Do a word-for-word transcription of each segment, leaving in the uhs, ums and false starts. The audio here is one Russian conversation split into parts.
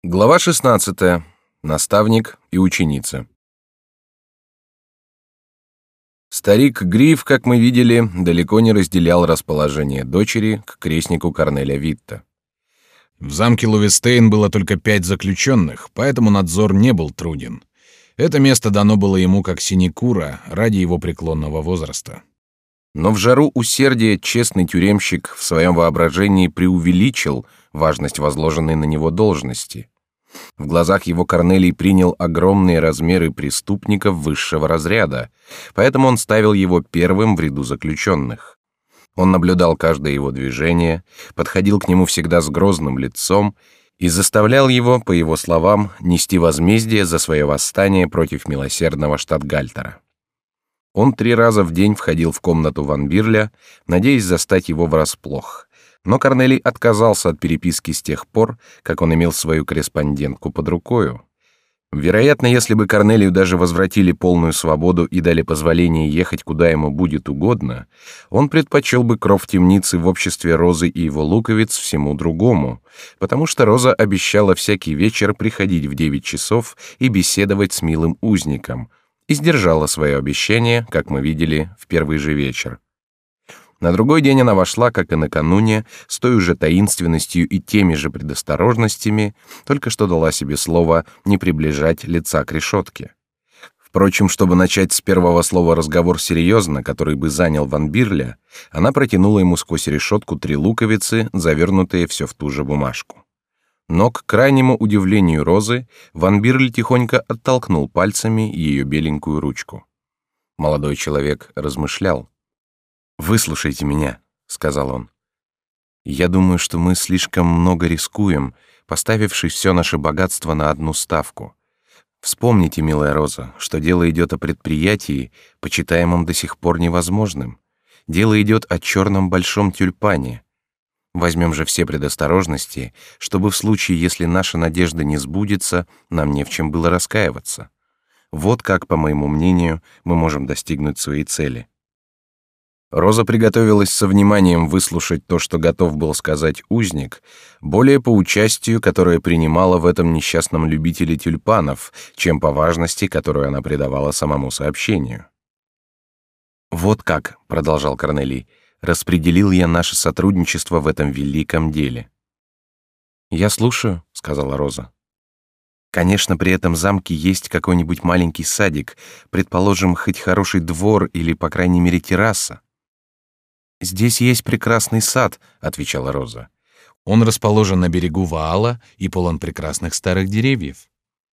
Глава шестнадцатая. Наставник и ученица. Старик Гриф, как мы видели, далеко не разделял расположение дочери к крестнику Корнеля Витта. В замке Лувестейн было только пять заключенных, поэтому надзор не был труден. Это место дано было ему как синекура ради его преклонного возраста. Но в жару усердия честный тюремщик в своем воображении преувеличил важность возложенной на него должности. В глазах его Корнелий принял огромные размеры преступника высшего разряда, поэтому он ставил его первым в ряду заключенных. Он наблюдал каждое его движение, подходил к нему всегда с грозным лицом и заставлял его, по его словам, нести возмездие за свое восстание против милосердного штатгальтера. Он три раза в день входил в комнату Ван Бирля, надеясь застать его врасплох, но Корнелий отказался от переписки с тех пор, как он имел свою корреспондентку под рукою. Вероятно, если бы Корнелию даже возвратили полную свободу и дали позволение ехать куда ему будет угодно, он предпочел бы кров темницы в обществе Розы и его луковиц всему другому, потому что Роза обещала всякий вечер приходить в девять часов и беседовать с милым узником, и сдержала свое обещание, как мы видели, в первый же вечер. На другой день она вошла, как и накануне, с той же таинственностью и теми же предосторожностями, только что дала себе слово не приближать лица к решетке. Впрочем, чтобы начать с первого слова разговор серьезно, который бы занял Ван Бирля, она протянула ему сквозь решетку три луковицы, завернутые все в ту же бумажку. Но, к крайнему удивлению Розы, Ван Бирль тихонько оттолкнул пальцами ее беленькую ручку. Молодой человек размышлял. «Выслушайте меня», — сказал он. «Я думаю, что мы слишком много рискуем, поставившись все наше богатство на одну ставку. Вспомните, милая Роза, что дело идет о предприятии, почитаемом до сих пор невозможным. Дело идет о черном большом тюльпане. Возьмем же все предосторожности, чтобы в случае, если наша надежда не сбудется, нам не в чем было раскаиваться. Вот как, по моему мнению, мы можем достигнуть своей цели». Роза приготовилась со вниманием выслушать то, что готов был сказать узник, более по участию, которое принимала в этом несчастном любителе тюльпанов, чем по важности, которую она придавала самому сообщению. «Вот как», — продолжал Корнелий, — «распределил я наше сотрудничество в этом великом деле». «Я слушаю», — сказала Роза. «Конечно, при этом замке есть какой-нибудь маленький садик, предположим, хоть хороший двор или, по крайней мере, терраса». «Здесь есть прекрасный сад», — отвечала Роза. Он расположен на берегу Ваала и полон прекрасных старых деревьев.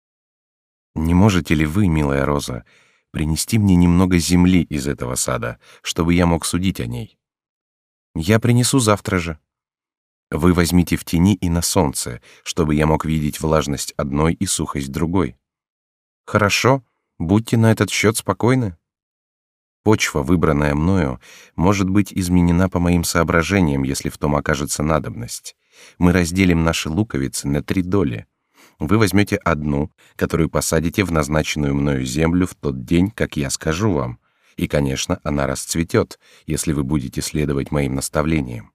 «Не можете ли вы, милая Роза, принести мне немного земли из этого сада, чтобы я мог судить о ней?» «Я принесу завтра же». «Вы возьмите в тени и на солнце, чтобы я мог видеть влажность одной и сухость другой». «Хорошо, будьте на этот счет спокойны». Почва, выбранная мною, может быть изменена по моим соображениям, если в том окажется надобность. Мы разделим наши луковицы на три доли. Вы возьмете одну, которую посадите в назначенную мною землю в тот день, как я скажу вам, и, конечно, она расцветет, если вы будете следовать моим наставлениям.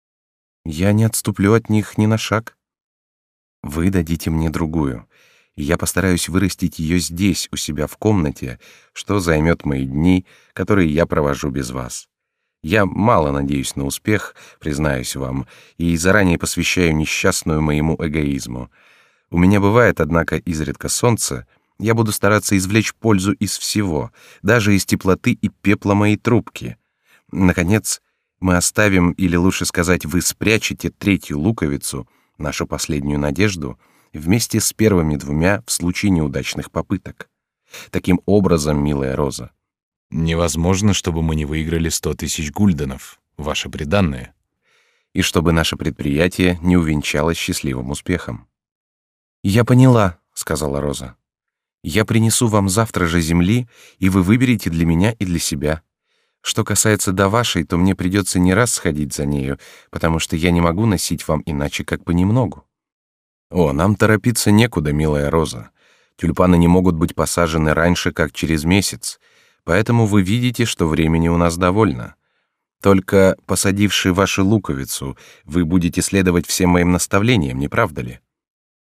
Я не отступлю от них ни на шаг. Вы дадите мне другую, и я постараюсь вырастить ее здесь, у себя в комнате, что займет мои дни, которые я провожу без вас. Я мало надеюсь на успех, признаюсь вам, и заранее посвящаю несчастную моему эгоизму. У меня бывает, однако, изредка солнце. Я буду стараться извлечь пользу из всего, даже из теплоты и пепла моей трубки. Наконец, мы оставим, или лучше сказать, вы спрячете третью луковицу, нашу последнюю надежду, вместе с первыми двумя в случае неудачных попыток. Таким образом, милая Роза, невозможно, чтобы мы не выиграли сто тысяч гульденов, ваше приданное, и чтобы наше предприятие не увенчалось счастливым успехом. «Я поняла», — сказала Роза. «Я принесу вам завтра же земли, и вы выберете для меня и для себя. Что касается до вашей, то мне придется не раз сходить за нею, потому что я не могу носить вам иначе как понемногу». «О, нам торопиться некуда, милая Роза. Тюльпаны не могут быть посажены раньше, как через месяц, поэтому вы видите, что времени у нас довольно. Только, посадивши вашу луковицу, вы будете следовать всем моим наставлениям, не правда ли?»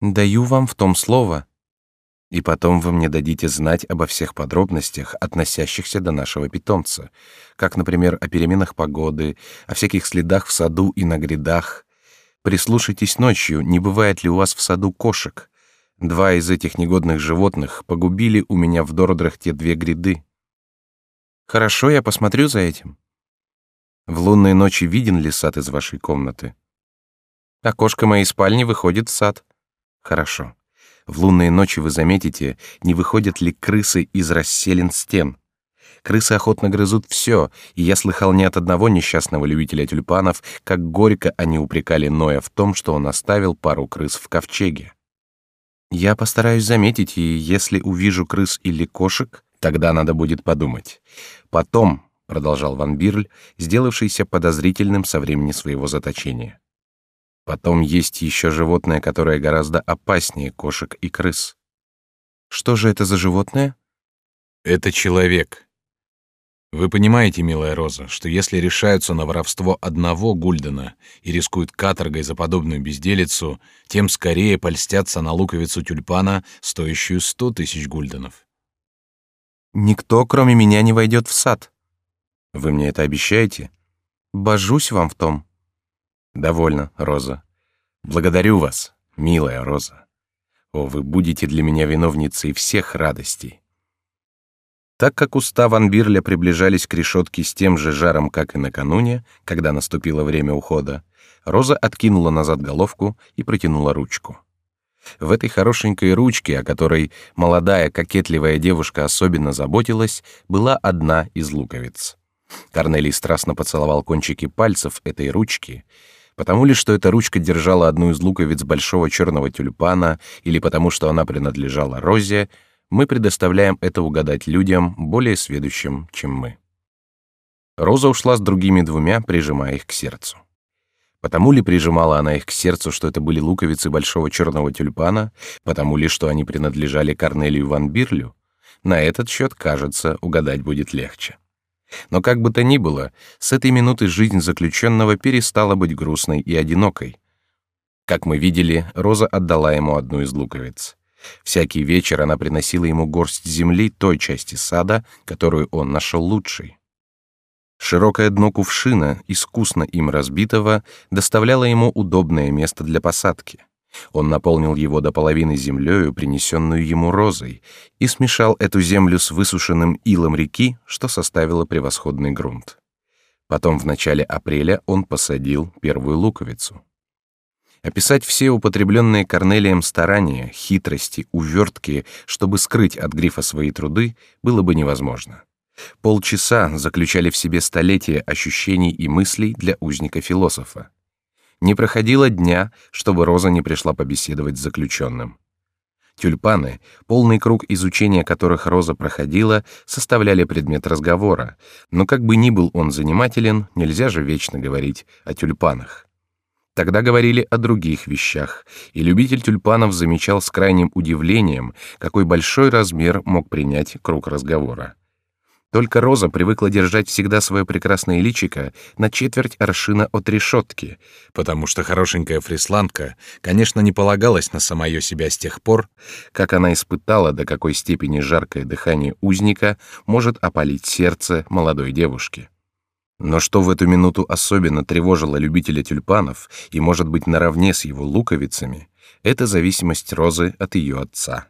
Даю вам в том слово. И потом вы мне дадите знать обо всех подробностях, относящихся до нашего питомца, как, например, о переменах погоды, о всяких следах в саду и на грядах. Прислушайтесь ночью, не бывает ли у вас в саду кошек. Два из этих негодных животных погубили у меня в Дордрахте две гряды. Хорошо, я посмотрю за этим. В лунные ночи виден ли сад из вашей комнаты? Окошко моей спальни выходит в сад. Хорошо. В лунные ночи вы заметите, не выходят ли крысы из расселин стен. Крысы охотно грызут все, и я слыхал не от одного несчастного любителя тюльпанов, как горько они упрекали Ноя в том, что он оставил пару крыс в ковчеге. Я постараюсь заметить, и если увижу крыс или кошек, тогда надо будет подумать. Потом, — продолжал Ван Бирль, сделавшийся подозрительным со времени своего заточения, потом есть еще животное, которое гораздо опаснее кошек и крыс. Что же это за животное? Это человек. Вы понимаете, милая Роза, что если решаются на воровство одного гульдена и рискуют каторгой за подобную безделицу, тем скорее польстятся на луковицу тюльпана, стоящую сто тысяч гульденов. Никто, кроме меня, не войдет в сад. Вы мне это обещаете? Божусь вам в том. Довольно, Роза. Благодарю вас, милая Роза. О, вы будете для меня виновницей всех радостей. Так как уста Ван Бирля приближались к решетке с тем же жаром, как и накануне, когда наступило время ухода, Роза откинула назад головку и протянула ручку. В этой хорошенькой ручке, о которой молодая кокетливая девушка особенно заботилась, была одна из луковиц. Корнелий страстно поцеловал кончики пальцев этой ручки, потому ли, что эта ручка держала одну из луковиц большого черного тюльпана, или потому, что она принадлежала Розе, мы предоставляем это угадать людям, более сведущим, чем мы. Роза ушла с другими двумя, прижимая их к сердцу. Потому ли прижимала она их к сердцу, что это были луковицы большого черного тюльпана, потому ли, что они принадлежали Корнелию Ван Бирлю, на этот счет, кажется, угадать будет легче. Но как бы то ни было, с этой минуты жизнь заключенного перестала быть грустной и одинокой. Как мы видели, Роза отдала ему одну из луковиц. Всякий вечер она приносила ему горсть земли той части сада, которую он нашел лучшей. Широкое дно кувшина, искусно им разбитого, доставляло ему удобное место для посадки. Он наполнил его до половины землею, принесенную ему Розой, и смешал эту землю с высушенным илом реки, что составило превосходный грунт. Потом в начале апреля он посадил первую луковицу. Описать все употребленные Корнелием старания, хитрости, увертки, чтобы скрыть от грифа свои труды, было бы невозможно. Полчаса заключали в себе столетия ощущений и мыслей для узника-философа. Не проходило дня, чтобы Роза не пришла побеседовать с заключенным. Тюльпаны, полный круг изучения которых Роза проходила, составляли предмет разговора, но как бы ни был он занимателен, нельзя же вечно говорить о тюльпанах. Тогда говорили о других вещах, и любитель тюльпанов замечал с крайним удивлением, какой большой размер мог принять круг разговора. Только Роза привыкла держать всегда свое прекрасное личико на четверть аршина от решетки, потому что хорошенькая фрисландка, конечно, не полагалась на самое себя с тех пор, как она испытала, до какой степени жаркое дыхание узника может опалить сердце молодой девушки. Но что в эту минуту особенно тревожило любителя тюльпанов и, может быть, наравне с его луковицами, это зависимость Розы от ее отца.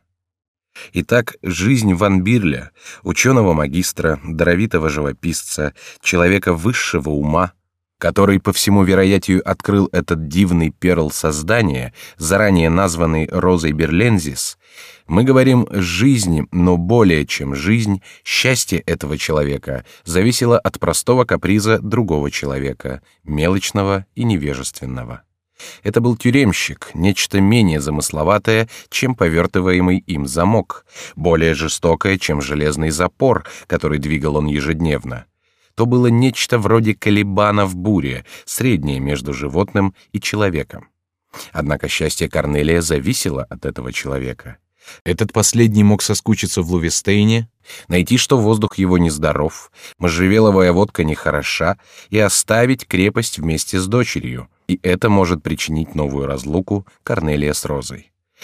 Итак, жизнь Ван Бирля, ученого-магистра, даровитого живописца, человека высшего ума, который, по всему вероятию, открыл этот дивный перл создания, заранее названный Розой Берлензис, мы говорим «жизнь», но более чем жизнь, счастье этого человека зависело от простого каприза другого человека, мелочного и невежественного. Это был тюремщик, нечто менее замысловатое, чем повертываемый им замок, более жестокое, чем железный запор, который двигал он ежедневно. То было нечто вроде колебана в буре, среднее между животным и человеком. Однако счастье Корнелия зависело от этого человека. Этот последний мог соскучиться в Лувестейне, найти, что воздух его нездоров, можжевеловая водка нехороша, и оставить крепость вместе с дочерью, и это может причинить новую разлуку Корнелия с Розой.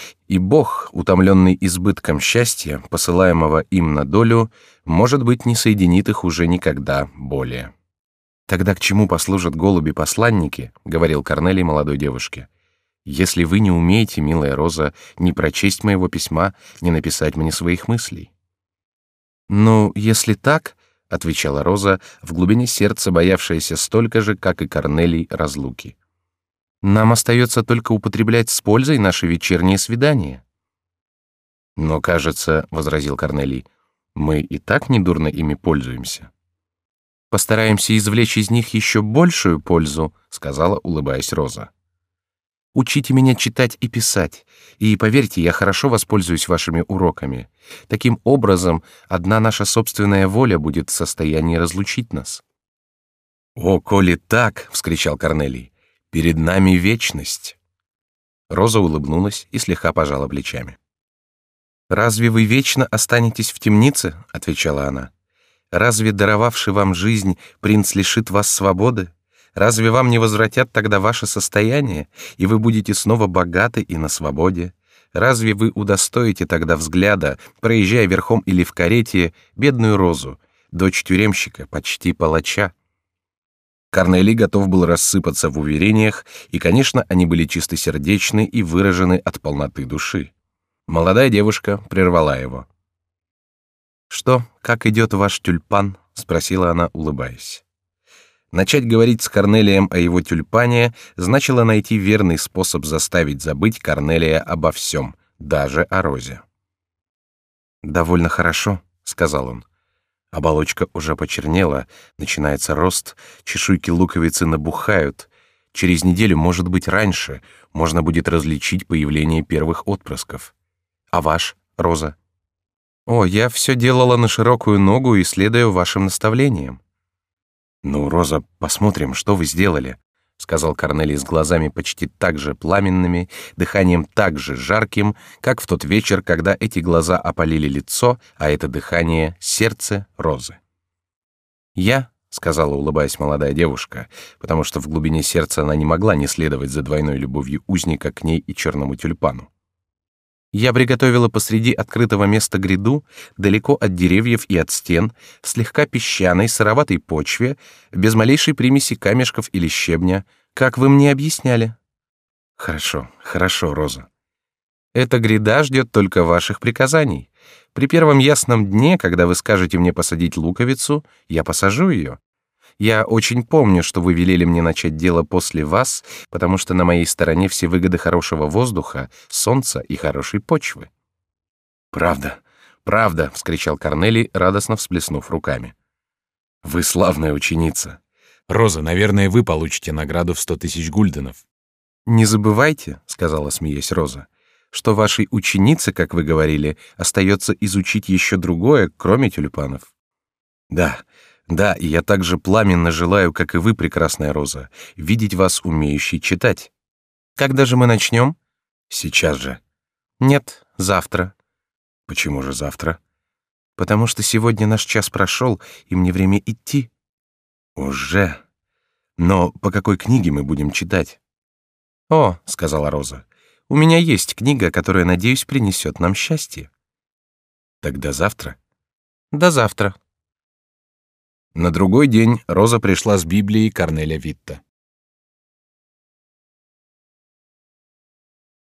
И Бог, утомленный избытком счастья, посылаемого им на долю, может быть, не соединит их уже никогда более. «Тогда к чему послужат голуби-посланники?» — говорил Корнелий молодой девушке. «Если вы не умеете, милая Роза, не прочесть моего письма, не написать мне своих мыслей». «Ну, если так, — отвечала Роза, в глубине сердца боявшаяся столько же, как и Корнелий, разлуки, — нам остается только употреблять с пользой наши вечерние свидания». «Но, кажется, — возразил Корнелий, — мы и так недурно ими пользуемся». «Постараемся извлечь из них еще большую пользу», — сказала, улыбаясь Роза. «Учите меня читать и писать, и, поверьте, я хорошо воспользуюсь вашими уроками. Таким образом, одна наша собственная воля будет в состоянии разлучить нас». «О, коли так, — вскричал Корнелий, — перед нами вечность». Роза улыбнулась и слегка пожала плечами. «Разве вы вечно останетесь в темнице?» — отвечала она. «Разве, даровавший вам жизнь, принц лишит вас свободы? Разве вам не возвратят тогда ваше состояние, и вы будете снова богаты и на свободе? Разве вы удостоите тогда взгляда, проезжая верхом или в карете, бедную Розу, дочь тюремщика, почти палача?» Корнелий готов был рассыпаться в уверениях, и, конечно, они были чистосердечны и выражены от полноты души. Молодая девушка прервала его. «Что, как идет ваш тюльпан?» — спросила она, улыбаясь. Начать говорить с Корнелием о его тюльпане значило найти верный способ заставить забыть Корнелия обо всем, даже о Розе. «Довольно хорошо», — сказал он. «Оболочка уже почернела, начинается рост, чешуйки луковицы набухают. Через неделю, может быть, раньше, можно будет различить появление первых отпрысков. А ваш, Роза?» «О, я все делала на широкую ногу и следую вашим наставлениям». «Ну, Роза, посмотрим, что вы сделали», — сказал Корнелий с глазами почти так же пламенными, дыханием так же жарким, как в тот вечер, когда эти глаза опалили лицо, а это дыхание — сердце Розы. «Я», — сказала, улыбаясь молодая девушка, потому что в глубине сердца она не могла не следовать за двойной любовью узника к ней и черному тюльпану. «Я приготовила посреди открытого места гряду, далеко от деревьев и от стен, в слегка песчаной, сыроватой почве, без малейшей примеси камешков или щебня, как вы мне объясняли». «Хорошо, хорошо, Роза. Эта гряда ждет только ваших приказаний. При первом ясном дне, когда вы скажете мне посадить луковицу, я посажу ее. Я очень помню, что вы велели мне начать дело после вас, потому что на моей стороне все выгоды хорошего воздуха, солнца и хорошей почвы». «Правда, правда!» — вскричал Корнелий, радостно всплеснув руками. «Вы славная ученица!» «Роза, наверное, вы получите награду в сто тысяч гульденов». «Не забывайте, — сказала, смеясь Роза, — что вашей ученице, как вы говорили, остается изучить еще другое, кроме тюльпанов». «Да, да, и я так же пламенно желаю, как и вы, прекрасная Роза, видеть вас умеющей читать». «Когда же мы начнем?» «Сейчас же». «Нет, завтра». «Почему же завтра?» «Потому что сегодня наш час прошел, и мне время идти». «Уже? Но по какой книге мы будем читать?» «О, — сказала Роза, — у меня есть книга, которая, надеюсь, принесет нам счастье». «Тогда завтра?» «До завтра». На другой день Роза пришла с Библией Корнеля Витта.